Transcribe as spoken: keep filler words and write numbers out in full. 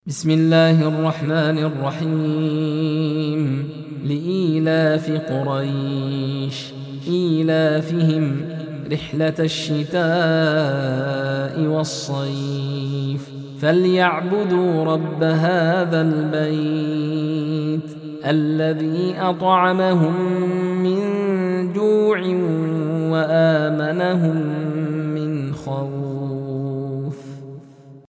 بسم الله الرحمن الرحيم لإيلاف قريش إيلافهم رحلة الشتاء والصيف فليعبدوا رب هذا البيت الذي أطعمهم من